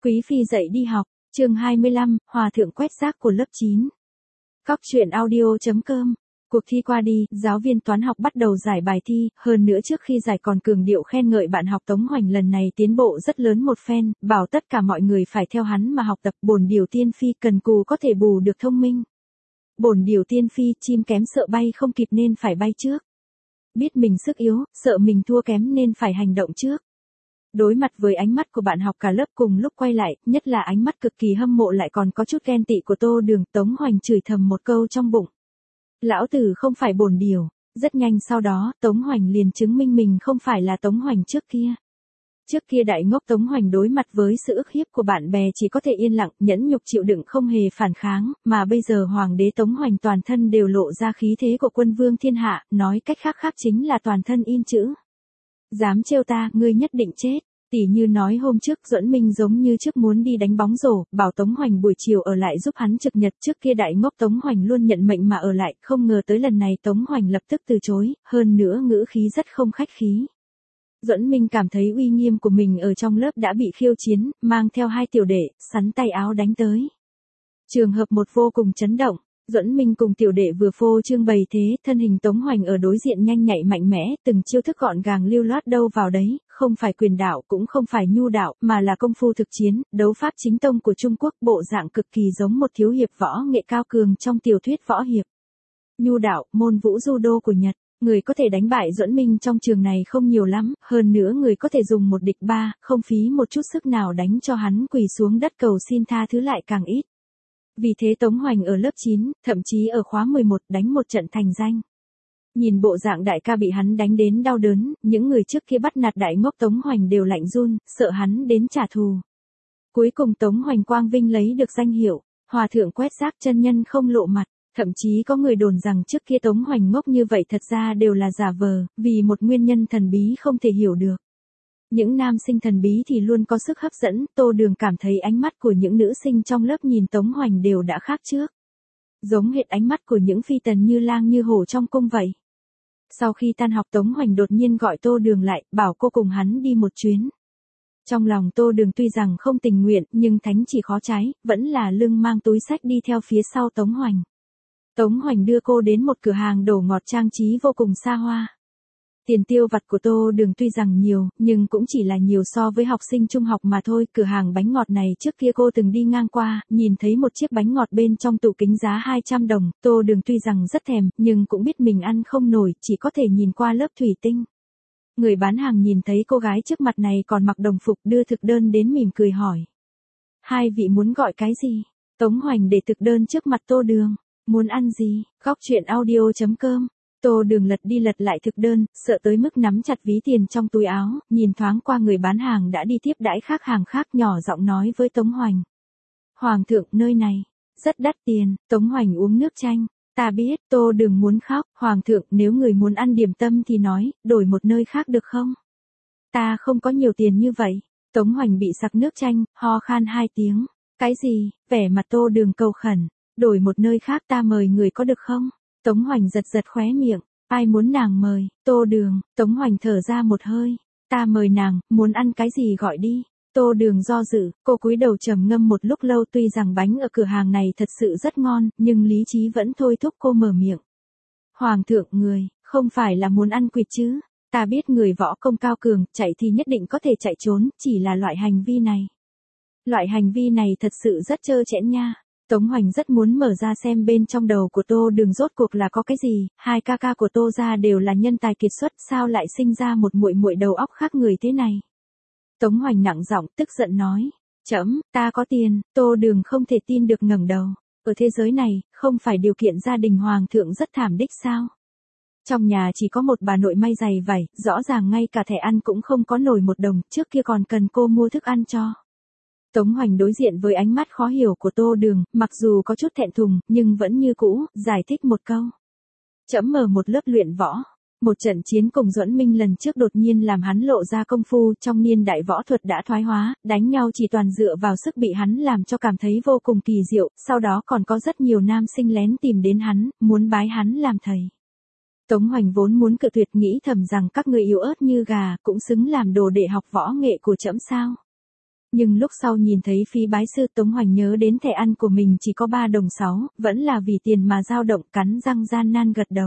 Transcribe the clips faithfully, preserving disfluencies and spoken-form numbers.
Quý phi dậy đi học, chương hai mươi lăm, Hòa thượng quét rác của lớp chín. Cóc truyện audio.com. Cuộc thi qua đi, giáo viên toán học bắt đầu giải bài thi, hơn nữa trước khi giải còn cường điệu khen ngợi bạn học Tống Hoành lần này tiến bộ rất lớn một phen, bảo tất cả mọi người phải theo hắn mà học tập. Bổn điều tiên phi cần cù có thể bù được thông minh. Bổn điều tiên phi chim kém sợ bay không kịp nên phải bay trước. Biết mình sức yếu, sợ mình thua kém nên phải hành động trước. Đối mặt với ánh mắt của bạn học cả lớp cùng lúc quay lại, nhất là ánh mắt cực kỳ hâm mộ lại còn có chút ghen tị của Tô Đường, Tống Hoành chửi thầm một câu trong bụng. Lão tử không phải bổn điều. Rất nhanh sau đó, Tống Hoành liền chứng minh mình không phải là Tống Hoành trước kia. Trước kia đại ngốc Tống Hoành đối mặt với sự ức hiếp của bạn bè chỉ có thể yên lặng, nhẫn nhục chịu đựng không hề phản kháng, mà bây giờ hoàng đế Tống Hoành toàn thân đều lộ ra khí thế của quân vương thiên hạ, nói cách khác khác chính là toàn thân in chữ. Dám trêu ta, ngươi nhất định chết. Tỉ như nói hôm trước Duẫn Minh giống như trước muốn đi đánh bóng rổ, bảo Tống Hoành buổi chiều ở lại giúp hắn trực nhật. Trước kia đại ngốc Tống Hoành luôn nhận mệnh mà ở lại, không ngờ tới lần này Tống Hoành lập tức từ chối, hơn nữa ngữ khí rất không khách khí. Duẫn Minh cảm thấy uy nghiêm của mình ở trong lớp đã bị khiêu chiến, mang theo hai tiểu đệ, sắn tay áo đánh tới. Trường hợp một vô cùng chấn động. Duẫn Minh cùng tiểu đệ vừa phô trương bày thế, thân hình Tống Hoành ở đối diện nhanh nhạy mạnh mẽ, từng chiêu thức gọn gàng lưu loát đâu vào đấy, không phải quyền đạo cũng không phải nhu đạo, mà là công phu thực chiến, đấu pháp chính tông của Trung Quốc, bộ dạng cực kỳ giống một thiếu hiệp võ nghệ cao cường trong tiểu thuyết võ hiệp. Nhu đạo, môn vũ judo của Nhật, người có thể đánh bại Duẫn Minh trong trường này không nhiều lắm, hơn nữa người có thể dùng một địch ba, không phí một chút sức nào đánh cho hắn quỳ xuống đất cầu xin tha thứ lại càng ít. Vì thế Tống Hoành ở lớp chín, thậm chí ở khóa mười một đánh một trận thành danh. Nhìn bộ dạng đại ca bị hắn đánh đến đau đớn, những người trước kia bắt nạt đại ngốc Tống Hoành đều lạnh run, sợ hắn đến trả thù. Cuối cùng Tống Hoành quang vinh lấy được danh hiệu, Hòa thượng quét rác chân nhân không lộ mặt, thậm chí có người đồn rằng trước kia Tống Hoành ngốc như vậy thật ra đều là giả vờ, vì một nguyên nhân thần bí không thể hiểu được. Những nam sinh thần bí thì luôn có sức hấp dẫn, Tô Đường cảm thấy ánh mắt của những nữ sinh trong lớp nhìn Tống Hoành đều đã khác trước. Giống hệt ánh mắt của những phi tần như lang như hổ trong cung vậy. Sau khi tan học Tống Hoành đột nhiên gọi Tô Đường lại, bảo cô cùng hắn đi một chuyến. Trong lòng Tô Đường tuy rằng không tình nguyện, nhưng thánh chỉ khó trái, vẫn là lưng mang túi sách đi theo phía sau Tống Hoành. Tống Hoành đưa cô đến một cửa hàng đồ ngọt trang trí vô cùng xa hoa. Tiền tiêu vặt của Tô Đường tuy rằng nhiều, nhưng cũng chỉ là nhiều so với học sinh trung học mà thôi. Cửa hàng bánh ngọt này trước kia cô từng đi ngang qua, nhìn thấy một chiếc bánh ngọt bên trong tủ kính giá hai trăm đồng. Tô Đường tuy rằng rất thèm, nhưng cũng biết mình ăn không nổi, chỉ có thể nhìn qua lớp thủy tinh. Người bán hàng nhìn thấy cô gái trước mặt này còn mặc đồng phục đưa thực đơn đến mỉm cười hỏi. Hai vị muốn gọi cái gì? Tống Hoành để thực đơn trước mặt Tô Đường. Muốn ăn gì? Cóc truyện audio.com. Tô Đường lật đi lật lại thực đơn, sợ tới mức nắm chặt ví tiền trong túi áo, nhìn thoáng qua người bán hàng đã đi tiếp đãi khác hàng khác nhỏ giọng nói với Tống Hoành. Hoàng thượng, nơi này, rất đắt tiền. Tống Hoành uống nước chanh. Ta biết, Tô Đường muốn khóc. Hoàng thượng, nếu người muốn ăn điểm tâm thì nói, đổi một nơi khác được không? Ta không có nhiều tiền như vậy. Tống Hoành bị sặc nước chanh, ho khan hai tiếng. Cái gì? Vẻ mặt Tô Đường cầu khẩn. Đổi một nơi khác ta mời người có được không? Tống Hoành giật giật khóe miệng, ai muốn nàng mời? Tô Đường. Tống Hoành thở ra một hơi, ta mời nàng, muốn ăn cái gì gọi đi. Tô Đường do dự, cô cúi đầu trầm ngâm một lúc lâu, tuy rằng bánh ở cửa hàng này thật sự rất ngon, nhưng lý trí vẫn thôi thúc cô mở miệng. Hoàng thượng, người, không phải là muốn ăn quỵt chứ? Ta biết người võ công cao cường, chạy thì nhất định có thể chạy trốn, chỉ là loại hành vi này. Loại hành vi này thật sự rất trơ trẽn nha. Tống Hoành rất muốn mở ra xem bên trong đầu của Tô Đường rốt cuộc là có cái gì, hai ca ca của Tô gia đều là nhân tài kiệt xuất, sao lại sinh ra một muội muội đầu óc khác người thế này. Tống Hoành nặng giọng tức giận nói, chấm, ta có tiền. Tô Đường không thể tin được ngẩng đầu, ở thế giới này, không phải điều kiện gia đình hoàng thượng rất thảm đích sao? Trong nhà chỉ có một bà nội may giày vải, rõ ràng ngay cả thẻ ăn cũng không có nổi một đồng, trước kia còn cần cô mua thức ăn cho. Tống Hoành đối diện với ánh mắt khó hiểu của Tô Đường, mặc dù có chút thẹn thùng, nhưng vẫn như cũ, giải thích một câu. Trẫm mở một lớp luyện võ. Một trận chiến cùng Duẫn Minh lần trước đột nhiên làm hắn lộ ra công phu, trong niên đại võ thuật đã thoái hóa, đánh nhau chỉ toàn dựa vào sức bị hắn làm cho cảm thấy vô cùng kỳ diệu, sau đó còn có rất nhiều nam sinh lén tìm đến hắn, muốn bái hắn làm thầy. Tống Hoành vốn muốn cự tuyệt, nghĩ thầm rằng các người yếu ớt như gà, cũng xứng làm đồ để học võ nghệ của trẫm sao. Nhưng lúc sau nhìn thấy phí bái sư Tống Hoành nhớ đến thẻ ăn của mình chỉ có ba đồng sáu, vẫn là vì tiền mà dao động, cắn răng gian nan gật đầu.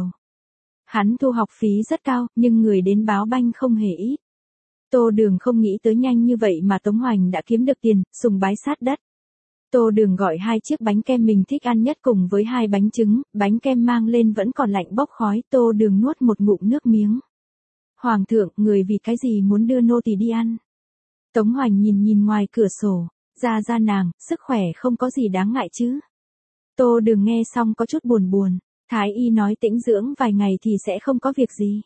Hắn thu học phí rất cao, nhưng người đến báo banh không hề ít. Tô Đường không nghĩ tới nhanh như vậy mà Tống Hoành đã kiếm được tiền, sùng bái sát đất. Tô Đường gọi hai chiếc bánh kem mình thích ăn nhất cùng với hai bánh trứng, bánh kem mang lên vẫn còn lạnh bốc khói, Tô Đường nuốt một ngụm nước miếng. Hoàng thượng, người vì cái gì muốn đưa nô tỳ đi ăn? Tống Hoành nhìn nhìn ngoài cửa sổ, ra ra nàng, sức khỏe không có gì đáng ngại chứ. Tô Đường nghe xong có chút buồn buồn, Thái y nói tĩnh dưỡng vài ngày thì sẽ không có việc gì.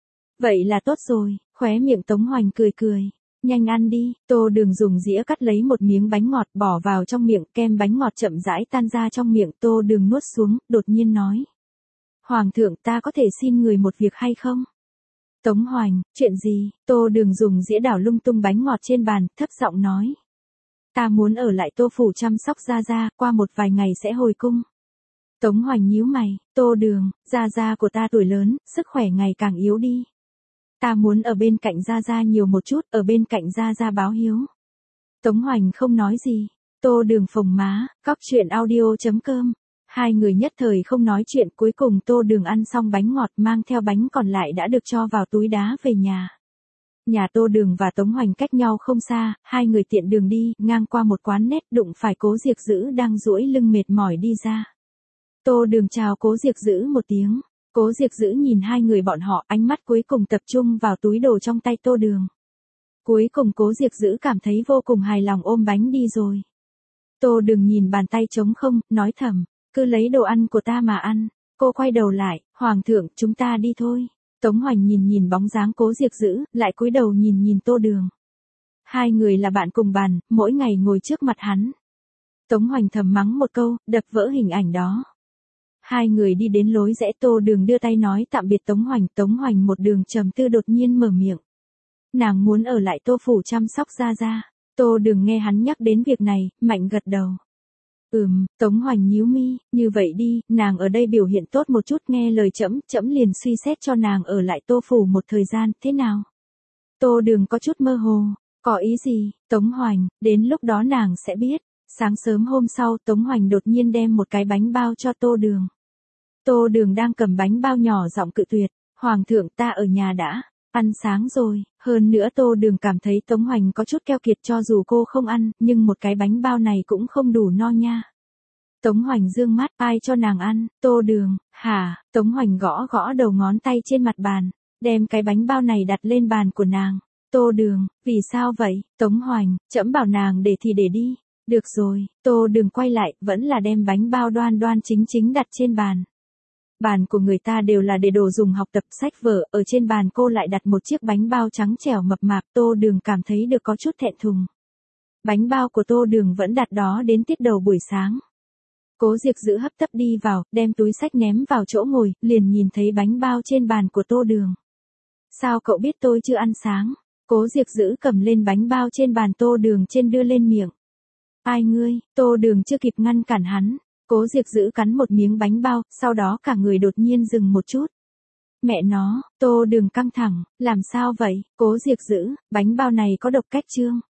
Vậy là tốt rồi, khóe miệng Tống Hoành cười cười. Nhanh ăn đi, Tô Đường dùng dĩa cắt lấy một miếng bánh ngọt bỏ vào trong miệng, kem bánh ngọt chậm rãi tan ra trong miệng, Tô Đường nuốt xuống, đột nhiên nói. Hoàng thượng, ta có thể xin người một việc hay không? Tống Hoành, chuyện gì? Tô Đường dùng dĩa đảo lung tung bánh ngọt trên bàn, thấp giọng nói. Ta muốn ở lại Tô phủ chăm sóc Gia Gia, qua một vài ngày sẽ hồi cung. Tống Hoành nhíu mày, Tô Đường, Gia Gia của ta tuổi lớn, sức khỏe ngày càng yếu đi. Ta muốn ở bên cạnh Gia Gia nhiều một chút, ở bên cạnh Gia Gia báo hiếu. Tống Hoành không nói gì. Tô Đường phồng má, cóc truyện audio chấm com. Hai người nhất thời không nói chuyện, cuối cùng Tô Đường ăn xong bánh ngọt mang theo bánh còn lại đã được cho vào túi đá về nhà. Nhà Tô Đường và Tống Hoành cách nhau không xa, hai người tiện đường đi, ngang qua một quán nét đụng phải Cố Diệc Dữ đang duỗi lưng mệt mỏi đi ra. Tô Đường chào Cố Diệc Dữ một tiếng. Cố Diệc Dữ nhìn hai người bọn họ, ánh mắt cuối cùng tập trung vào túi đồ trong tay Tô Đường. Cuối cùng Cố Diệc Dữ cảm thấy vô cùng hài lòng ôm bánh đi rồi. Tô Đường nhìn bàn tay trống không, nói thầm, cứ lấy đồ ăn của ta mà ăn. Cô quay đầu lại, Hoàng thượng, chúng ta đi thôi. Tống Hoành nhìn nhìn bóng dáng Cố Diệc Dữ, lại cúi đầu nhìn nhìn Tô Đường. Hai người là bạn cùng bàn, mỗi ngày ngồi trước mặt hắn. Tống Hoành thầm mắng một câu, đập vỡ hình ảnh đó. Hai người đi đến lối rẽ, Tô Đường đưa tay nói tạm biệt Tống Hoành, Tống Hoành một đường trầm tư đột nhiên mở miệng. Nàng muốn ở lại Tô phủ chăm sóc Gia Gia. Tô Đường nghe hắn nhắc đến việc này, mạnh gật đầu. Ừm, Tống Hoành nhíu mi, như vậy đi, nàng ở đây biểu hiện tốt một chút, nghe lời trẫm, trẫm liền suy xét cho nàng ở lại Tô phủ một thời gian, thế nào? Tô Đường có chút mơ hồ, có ý gì? Tống Hoành, đến lúc đó nàng sẽ biết. Sáng sớm hôm sau, Tống Hoành đột nhiên đem một cái bánh bao cho Tô Đường. Tô Đường đang cầm bánh bao nhỏ giọng cự tuyệt, Hoàng thượng, ta ở nhà đã, ăn sáng rồi, hơn nữa Tô Đường cảm thấy Tống Hoành có chút keo kiệt, cho dù cô không ăn, nhưng một cái bánh bao này cũng không đủ no nha. Tống Hoành dương mắt, ai cho nàng ăn? Tô Đường, hả? Tống Hoành gõ gõ đầu ngón tay trên mặt bàn, đem cái bánh bao này đặt lên bàn của nàng. Tô Đường, vì sao vậy? Tống Hoành, trẫm bảo nàng để thì để đi. Được rồi, Tô Đường quay lại, vẫn là đem bánh bao đoan đoan chính chính đặt trên bàn. Bàn của người ta đều là để đồ dùng học tập, sách vở, ở trên bàn cô lại đặt một chiếc bánh bao trắng trẻo mập mạp, Tô Đường cảm thấy được có chút thẹn thùng. Bánh bao của Tô Đường vẫn đặt đó đến tiết đầu buổi sáng. Cố Diệc Dữ hấp tấp đi vào, đem túi sách ném vào chỗ ngồi, liền nhìn thấy bánh bao trên bàn của Tô Đường. Sao cậu biết tôi chưa ăn sáng? Cố Diệc Dữ cầm lên bánh bao trên bàn Tô Đường trên đưa lên miệng. Ai ngươi? Tô Đường chưa kịp ngăn cản hắn. Cố Diệc Dữ cắn một miếng bánh bao, sau đó cả người đột nhiên dừng một chút. Mẹ nó, Tô Đường căng thẳng, làm sao vậy? Cố Diệc Dữ, bánh bao này có độc cách chương.